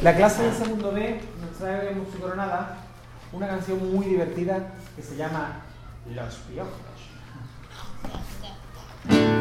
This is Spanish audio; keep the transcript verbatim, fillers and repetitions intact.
La clase de segundo B nos trae en Musicoronada una canción muy divertida que se llama Los Piojos.